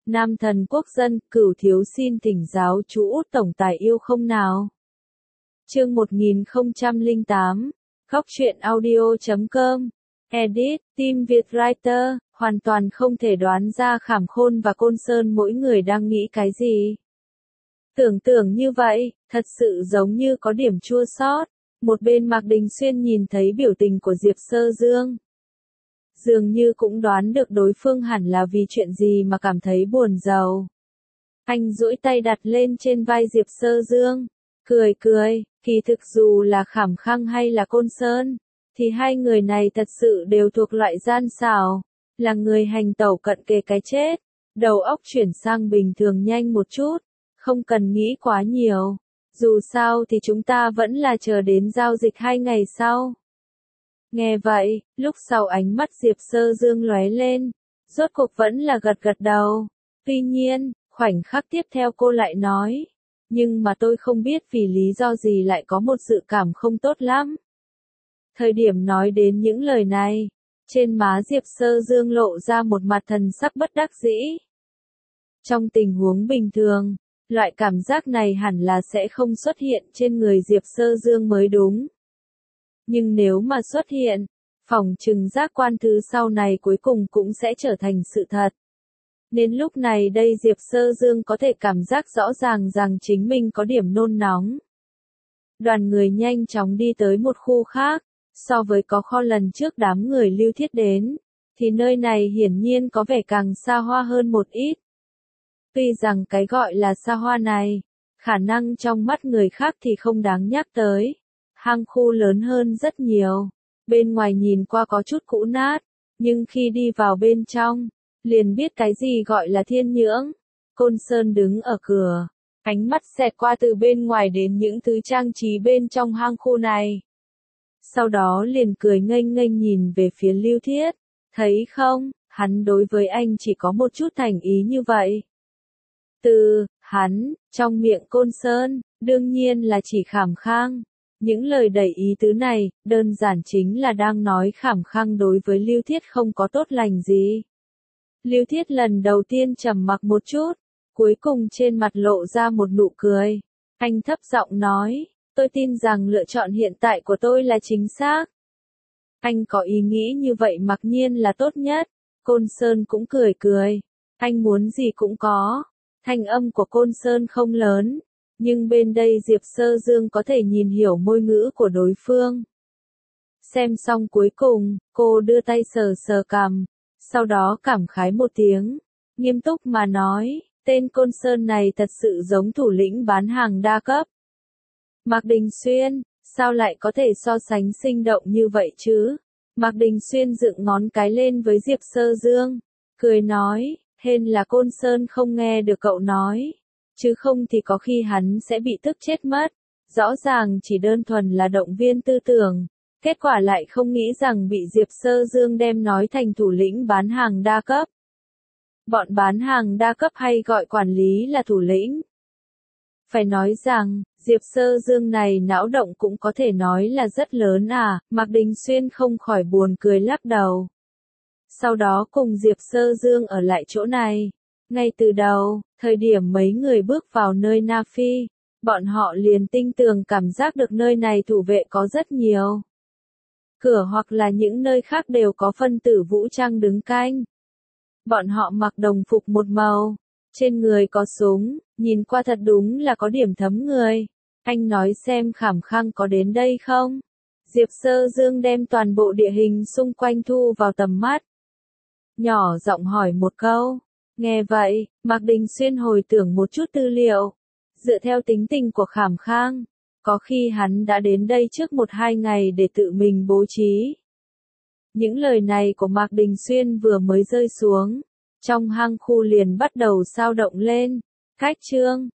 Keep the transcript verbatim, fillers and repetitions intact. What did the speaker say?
Nam thần quốc dân, Cửu thiếu xin thỉnh giáo chú Út tổng tài yêu không nào. Chương một nghìn không trăm lẻ tám, Góc truyện audio chấm com, Edit, Team Việt Writer, hoàn toàn không thể đoán ra Khảm Khôn và Côn Sơn mỗi người đang nghĩ cái gì. Tưởng tượng như vậy, thật sự giống như có điểm chua xót. Một bên Mạc Đình Xuyên nhìn thấy biểu tình của Diệp Sơ Dương. Dường như cũng đoán được đối phương hẳn là vì chuyện gì mà cảm thấy buồn rầu. Anh duỗi tay đặt lên trên vai Diệp Sơ Dương, cười cười, kỳ thực dù là Khảm Khang hay là Côn Sơn, thì hai người này thật sự đều thuộc loại gian xảo, là người hành tẩu cận kề cái chết, đầu óc chuyển sang bình thường nhanh một chút, không cần nghĩ quá nhiều. Dù sao thì chúng ta vẫn là chờ đến giao dịch hai ngày sau. Nghe vậy, lúc sau ánh mắt Diệp Sơ Dương lóe lên, rốt cuộc vẫn là gật gật đầu. Tuy nhiên, khoảnh khắc tiếp theo cô lại nói, nhưng mà tôi không biết vì lý do gì lại có một dự cảm không tốt lắm. Thời điểm nói đến những lời này, trên má Diệp Sơ Dương lộ ra một mặt thần sắc bất đắc dĩ. Trong tình huống bình thường, loại cảm giác này hẳn là sẽ không xuất hiện trên người Diệp Sơ Dương mới đúng. Nhưng nếu mà xuất hiện, phỏng chừng giác quan thứ sau này cuối cùng cũng sẽ trở thành sự thật. Nên lúc này đây Diệp Sơ Dương có thể cảm giác rõ ràng rằng chính mình có điểm nôn nóng. Đoàn người nhanh chóng đi tới một khu khác, so với có kho lần trước đám người Lưu Thiết đến, thì nơi này hiển nhiên có vẻ càng xa hoa hơn một ít. Tuy rằng cái gọi là xa hoa này, khả năng trong mắt người khác thì không đáng nhắc tới. Hang khu lớn hơn rất nhiều, bên ngoài nhìn qua có chút cũ nát, nhưng khi đi vào bên trong, liền biết cái gì gọi là thiên nhưỡng. Côn Sơn đứng ở cửa, ánh mắt xẹt qua từ bên ngoài đến những thứ trang trí bên trong hang khu này. Sau đó liền cười nghênh nghênh nhìn về phía Lưu Thiết, thấy không, hắn đối với anh chỉ có một chút thành ý như vậy. Từ, hắn, trong miệng Côn Sơn, đương nhiên là chỉ Khảm Khang. Những lời đầy ý tứ này, đơn giản chính là đang nói Khảm Khang đối với Lưu Thiết không có tốt lành gì. Lưu Thiết lần đầu tiên trầm mặc một chút, cuối cùng trên mặt lộ ra một nụ cười. Anh thấp giọng nói, tôi tin rằng lựa chọn hiện tại của tôi là chính xác. Anh có ý nghĩ như vậy mặc nhiên là tốt nhất. Côn Sơn cũng cười cười, anh muốn gì cũng có. Thanh âm của Côn Sơn không lớn, nhưng bên đây Diệp Sơ Dương có thể nhìn hiểu ngôn ngữ của đối phương. Xem xong cuối cùng, cô đưa tay sờ sờ cằm, sau đó cảm khái một tiếng, nghiêm túc mà nói, tên Côn Sơn này thật sự giống thủ lĩnh bán hàng đa cấp. Mạc Đình Xuyên, sao lại có thể so sánh sinh động như vậy chứ? Mạc Đình Xuyên dựng ngón cái lên với Diệp Sơ Dương, cười nói, hên là Côn Sơn không nghe được cậu nói. Chứ không thì có khi hắn sẽ bị tức chết mất. Rõ ràng chỉ đơn thuần là động viên tư tưởng, kết quả lại không nghĩ rằng bị Diệp Sơ Dương đem nói thành thủ lĩnh bán hàng đa cấp. Bọn bán hàng đa cấp hay gọi quản lý là thủ lĩnh. Phải nói rằng, Diệp Sơ Dương này não động cũng có thể nói là rất lớn à, Mạc Đình Xuyên không khỏi buồn cười lắc đầu. Sau đó cùng Diệp Sơ Dương ở lại chỗ này. Ngay từ đầu, thời điểm mấy người bước vào nơi Na Phi, bọn họ liền tinh tường cảm giác được nơi này thủ vệ có rất nhiều. Cửa hoặc là những nơi khác đều có phân tử vũ trang đứng canh. Bọn họ mặc đồng phục một màu, trên người có súng, nhìn qua thật đúng là có điểm thấm người. Anh nói xem Khảm Khang có đến đây không? Diệp Sơ Dương đem toàn bộ địa hình xung quanh thu vào tầm mắt. Nhỏ giọng hỏi một câu. Nghe vậy, Mạc Đình Xuyên hồi tưởng một chút tư liệu. Dựa theo tính tình của Khảm Khang, có khi hắn đã đến đây trước một hai ngày để tự mình bố trí. Những lời này của Mạc Đình Xuyên vừa mới rơi xuống, trong hang khu liền bắt đầu sao động lên. Khách trương,